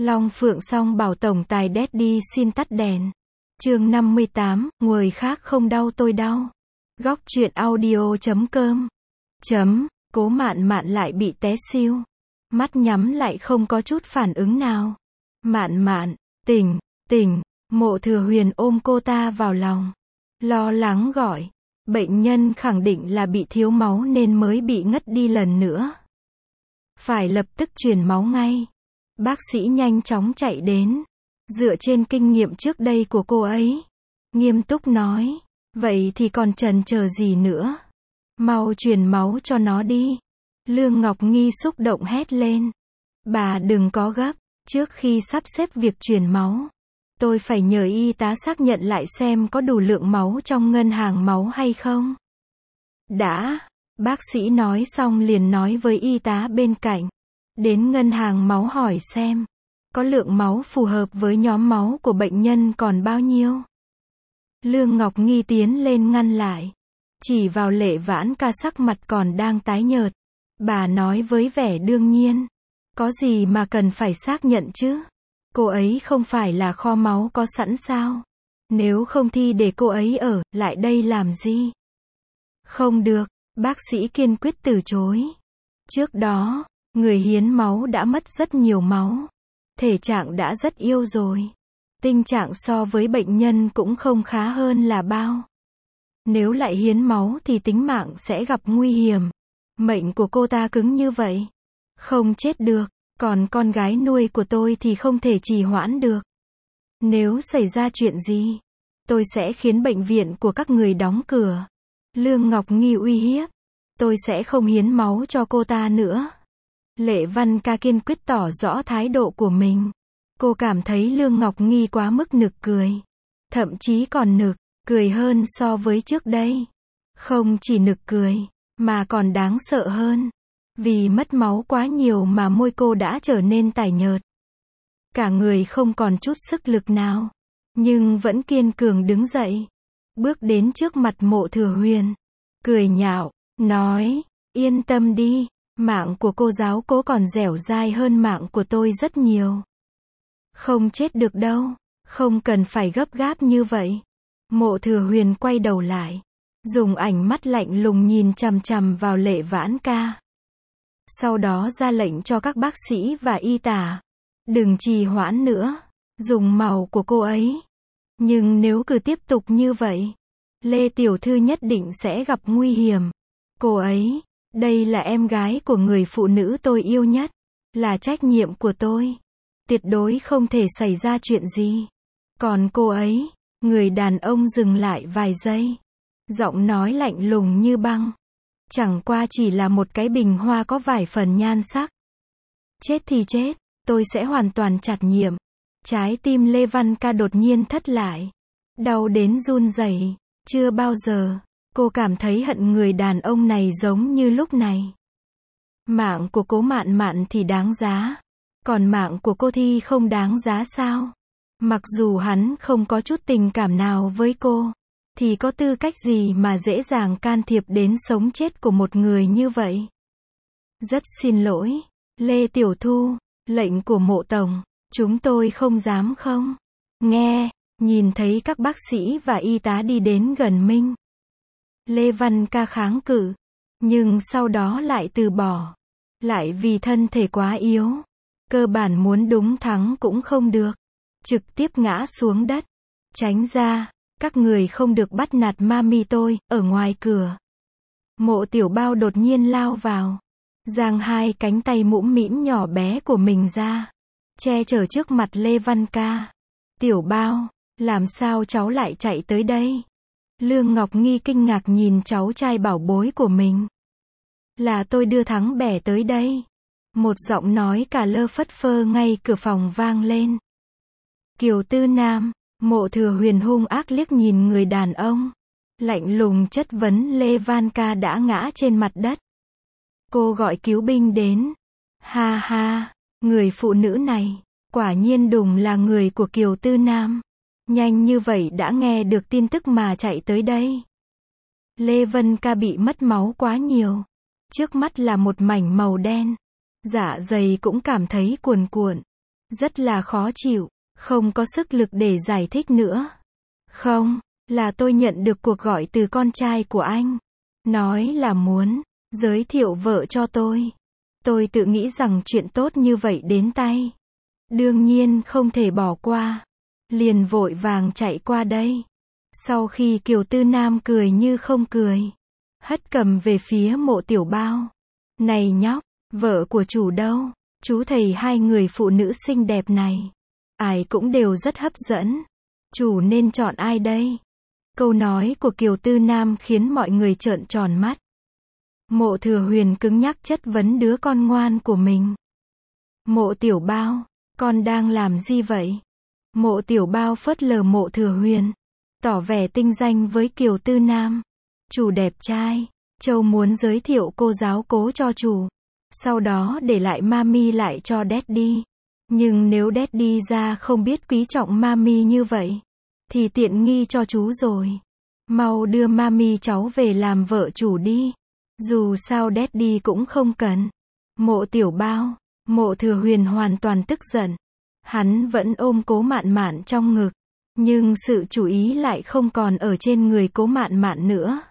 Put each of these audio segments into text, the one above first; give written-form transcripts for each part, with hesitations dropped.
Long Phượng Song bảo tổng tài Daddy xin tắt đèn. Chương 58, người khác không đau tôi đau. Góc truyện audio.com. Cố Mạn Mạn lại bị té xiu. Mắt nhắm lại không có chút phản ứng nào. Mạn Mạn, tỉnh. Mộ Thừa Huyền ôm cô ta vào lòng. Lo lắng gọi. Bệnh nhân khẳng định là bị thiếu máu nên mới bị ngất đi lần nữa. Phải lập tức truyền máu ngay. Bác sĩ nhanh chóng chạy đến. Dựa trên kinh nghiệm trước đây của cô ấy, nghiêm túc nói. Vậy thì còn chần chờ gì nữa? Mau truyền máu cho nó đi. Lương Ngọc Nghi xúc động hét lên. Bà đừng có gấp. Trước khi sắp xếp việc truyền máu, tôi phải nhờ y tá xác nhận lại xem có đủ lượng máu trong ngân hàng máu hay không. Đã. Bác sĩ nói xong liền nói với y tá bên cạnh. Đến ngân hàng máu hỏi xem có lượng máu phù hợp với nhóm máu của bệnh nhân còn bao nhiêu. Lương Ngọc Nghi tiến lên ngăn lại. Chỉ vào Lệ Vãn Ca sắc mặt còn đang tái nhợt. Bà nói với vẻ đương nhiên. Có gì mà cần phải xác nhận chứ? Cô ấy không phải là kho máu có sẵn sao? Nếu không thì để cô ấy ở lại đây làm gì? Không được, bác sĩ kiên quyết từ chối. Trước đó, người hiến máu đã mất rất nhiều máu. Thể trạng đã rất yếu rồi. Tình trạng so với bệnh nhân cũng không khá hơn là bao. Nếu lại hiến máu thì tính mạng sẽ gặp nguy hiểm. Mệnh của cô ta cứng như vậy. Không chết được, còn con gái nuôi của tôi thì không thể trì hoãn được. Nếu xảy ra chuyện gì, tôi sẽ khiến bệnh viện của các người đóng cửa. Lương Ngọc Nghi uy hiếp. Tôi sẽ không hiến máu cho cô ta nữa. Lệ Văn Ca kiên quyết tỏ rõ thái độ của mình. Cô cảm thấy Lương Ngọc Nghi quá mức nực cười. Thậm chí còn nực cười hơn so với trước đây. Không chỉ nực cười, mà còn đáng sợ hơn. Vì mất máu quá nhiều mà môi cô đã trở nên tái nhợt. Cả người không còn chút sức lực nào. Nhưng vẫn kiên cường đứng dậy. Bước đến trước mặt Mộ Thừa Huyền. Cười nhạo, nói, yên tâm đi. Mạng của cô giáo cố còn dẻo dai hơn mạng của tôi rất nhiều. Không chết được đâu. Không cần phải gấp gáp như vậy. Mộ Thừa Huyền quay đầu lại. Dùng ánh mắt lạnh lùng nhìn chằm chằm vào Lệ Vãn Ca. Sau đó ra lệnh cho các bác sĩ và y tá. Đừng trì hoãn nữa. Dùng màu của cô ấy. Nhưng nếu cứ tiếp tục như vậy, Lê Tiểu Thư nhất định sẽ gặp nguy hiểm. Cô ấy, đây là em gái của người phụ nữ tôi yêu nhất. Là trách nhiệm của tôi. Tuyệt đối không thể xảy ra chuyện gì. Còn cô ấy, người đàn ông dừng lại vài giây. Giọng nói lạnh lùng như băng. Chẳng qua chỉ là một cái bình hoa có vài phần nhan sắc. Chết thì chết, tôi sẽ hoàn toàn trách nhiệm. Trái tim Lê Văn Ca đột nhiên thất lại. Đau đến run rẩy. Chưa bao giờ, cô cảm thấy hận người đàn ông này giống như lúc này. Mạng của Cố Mạn Mạn thì đáng giá. Còn mạng của cô thì không đáng giá sao? Mặc dù hắn không có chút tình cảm nào với cô, thì có tư cách gì mà dễ dàng can thiệp đến sống chết của một người như vậy? Rất xin lỗi, Lê Tiểu Thu, lệnh của Mộ Tổng, chúng tôi không dám không nghe. Nhìn thấy các bác sĩ và y tá đi đến gần mình, Lê Văn Ca kháng cự, nhưng sau đó lại từ bỏ. Lại vì thân thể quá yếu, cơ bản muốn đúng thắng cũng không được. Trực tiếp ngã xuống đất. Tránh ra, các người không được bắt nạt mami tôi, ở ngoài cửa. Mộ Tiểu Bao đột nhiên lao vào. Giang hai cánh tay mũm mĩm nhỏ bé của mình ra. Che chở trước mặt Lê Văn Ca. Tiểu Bao, làm sao cháu lại chạy tới đây? Lương Ngọc Nghi kinh ngạc nhìn cháu trai bảo bối của mình. Là tôi đưa Thắng Bẻ tới đây. Một giọng nói cả lơ phất phơ ngay cửa phòng vang lên. Kiều Tư Nam. Mộ Thừa Huyền hung ác liếc nhìn người đàn ông. Lạnh lùng chất vấn Lê Văn Ca đã ngã trên mặt đất. Cô gọi cứu binh đến. Ha ha, người phụ nữ này, quả nhiên đùng là người của Kiều Tư Nam. Nhanh như vậy đã nghe được tin tức mà chạy tới đây. Lê Vân Ca bị mất máu quá nhiều. Trước mắt là một mảnh màu đen. Dạ dày cũng cảm thấy cuồn cuộn. Rất là khó chịu, không có sức lực để giải thích nữa. Không, là tôi nhận được cuộc gọi từ con trai của anh. Nói là muốn giới thiệu vợ cho tôi. Tôi tự nghĩ rằng chuyện tốt như vậy đến tay. Đương nhiên không thể bỏ qua. Liền vội vàng chạy qua đây. Sau khi Kiều Tư Nam cười như không cười, hất cầm về phía Mộ Tiểu Bao. Này nhóc, vợ của chủ đâu? Chú thấy hai người phụ nữ xinh đẹp này, ai cũng đều rất hấp dẫn. Chủ nên chọn ai đây? Câu nói của Kiều Tư Nam khiến mọi người trợn tròn mắt. Mộ Thừa Huyền cứng nhắc chất vấn đứa con ngoan của mình. Mộ Tiểu Bao, con đang làm gì vậy? Mộ Tiểu Bao phớt lờ Mộ Thừa Huyền, tỏ vẻ tinh danh với Kiều Tư Nam. Chủ đẹp trai, Châu muốn giới thiệu cô giáo cố cho chủ. Sau đó để lại mami lại cho daddy. Nhưng nếu daddy ra không biết quý trọng mami như vậy, thì tiện nghi cho chú rồi. Mau đưa mami cháu về làm vợ chủ đi. Dù sao daddy cũng không cần. Mộ Tiểu Bao, Mộ Thừa Huyền hoàn toàn tức giận. Hắn vẫn ôm Cố Mạn Mạn trong ngực. Nhưng sự chú ý lại không còn ở trên người Cố Mạn Mạn nữa.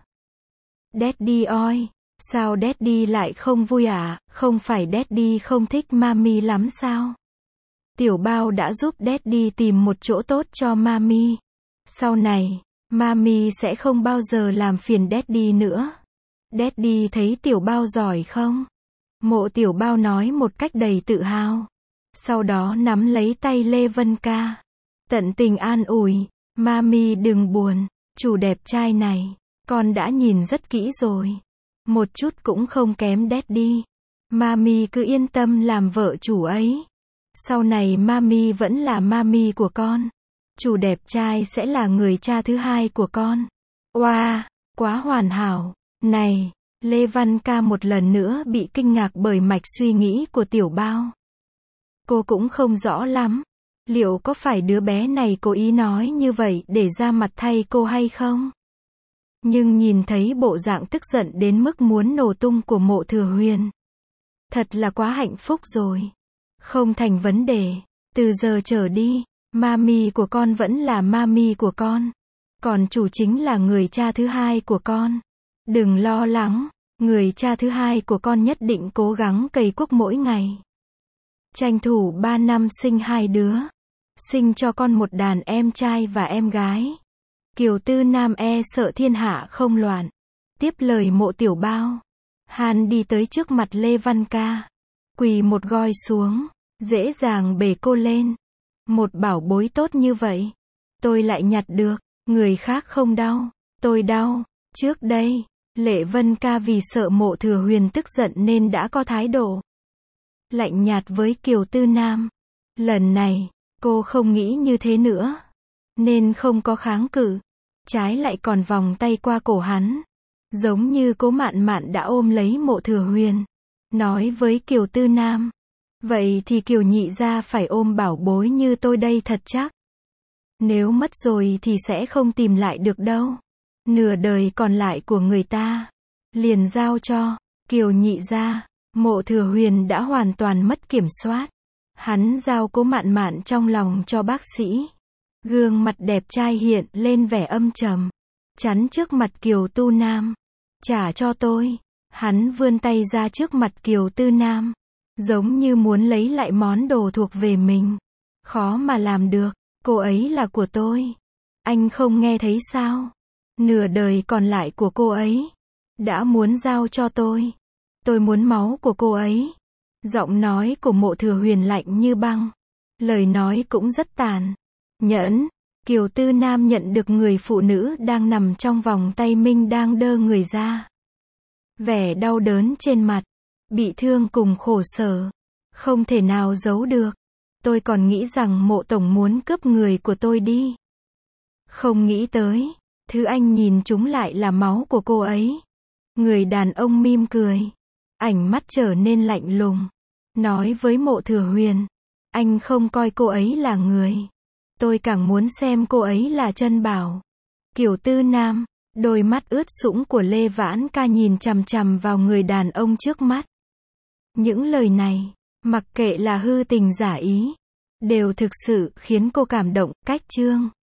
Daddy ơi, sao daddy lại không vui à? Không phải daddy không thích mami lắm sao? Tiểu Bao đã giúp daddy tìm một chỗ tốt cho mami. Sau này, mami sẽ không bao giờ làm phiền daddy nữa. Daddy thấy Tiểu Bao giỏi không? Mộ Tiểu Bao nói một cách đầy tự hào. Sau đó nắm lấy tay Lê Vân Ca. Tận tình an ủi, mami đừng buồn, chủ đẹp trai này, con đã nhìn rất kỹ rồi. Một chút cũng không kém daddy. Mami cứ yên tâm làm vợ chủ ấy. Sau này mami vẫn là mami của con. Chủ đẹp trai sẽ là người cha thứ hai của con. Wow, quá hoàn hảo. Này, Lê Văn Ca một lần nữa bị kinh ngạc bởi mạch suy nghĩ của Tiểu Bao. Cô cũng không rõ lắm. Liệu có phải đứa bé này cố ý nói như vậy để ra mặt thay cô hay không? Nhưng nhìn thấy bộ dạng tức giận đến mức muốn nổ tung của Mộ Thừa Huyền, thật là quá hạnh phúc rồi. Không thành vấn đề. Từ giờ trở đi, mami của con vẫn là mami của con. Còn chủ chính là người cha thứ hai của con. Đừng lo lắng, người cha thứ hai của con nhất định cố gắng cày cuốc mỗi ngày. Tranh thủ 3 năm sinh 2 đứa. Sinh cho con một đàn em trai và em gái. Kiều Tư Nam e sợ thiên hạ không loạn. Tiếp lời Mộ Tiểu Bao. Hắn đi tới trước mặt Lê Văn Ca. Quỳ một goi xuống. Dễ dàng bế cô lên. Một bảo bối tốt như vậy. Tôi lại nhặt được. Người khác không đau. Tôi đau. Trước đây, Lệ Vân Ca vì sợ Mộ Thừa Huyền tức giận nên đã có thái độ lạnh nhạt với Kiều Tư Nam. Lần này, cô không nghĩ như thế nữa. Nên không có kháng cự. Trái lại còn vòng tay qua cổ hắn. Giống như Cố Mạn Mạn đã ôm lấy Mộ Thừa Huyền. Nói với Kiều Tư Nam. Vậy thì Kiều nhị gia phải ôm bảo bối như tôi đây thật chắc. Nếu mất rồi thì sẽ không tìm lại được đâu. Nửa đời còn lại của người ta. Liền giao cho Kiều nhị gia. Mộ Thừa Huyền đã hoàn toàn mất kiểm soát. Hắn giao Cố Mạn Mạn trong lòng cho bác sĩ. Gương mặt đẹp trai hiện lên vẻ âm trầm. Chắn trước mặt Kiều Tư Nam. Trả cho tôi. Hắn vươn tay ra trước mặt Kiều Tư Nam. Giống như muốn lấy lại món đồ thuộc về mình. Khó mà làm được. Cô ấy là của tôi. Anh không nghe thấy sao? Nửa đời còn lại của cô ấy đã muốn giao cho tôi. Tôi muốn máu của cô ấy. Giọng nói của Mộ Thừa Huyền lạnh như băng. Lời nói cũng rất tàn nhẫn. Kiều Tư Nam nhận được người phụ nữ đang nằm trong vòng tay mình đang đơ người ra. Vẻ đau đớn trên mặt, bị thương cùng khổ sở, không thể nào giấu được. Tôi còn nghĩ rằng Mộ tổng muốn cướp người của tôi đi. Không nghĩ tới, thứ anh nhìn chúng lại là máu của cô ấy. Người đàn ông mỉm cười, ánh mắt trở nên lạnh lùng, nói với Mộ Thừa Huyền, anh không coi cô ấy là người. Tôi càng muốn xem cô ấy là chân bảo. Kiều Tư Nam, đôi mắt ướt sũng của Lê Vãn Ca nhìn chằm chằm vào người đàn ông trước mắt. Những lời này, mặc kệ là hư tình giả ý, đều thực sự khiến cô cảm động. Cách chương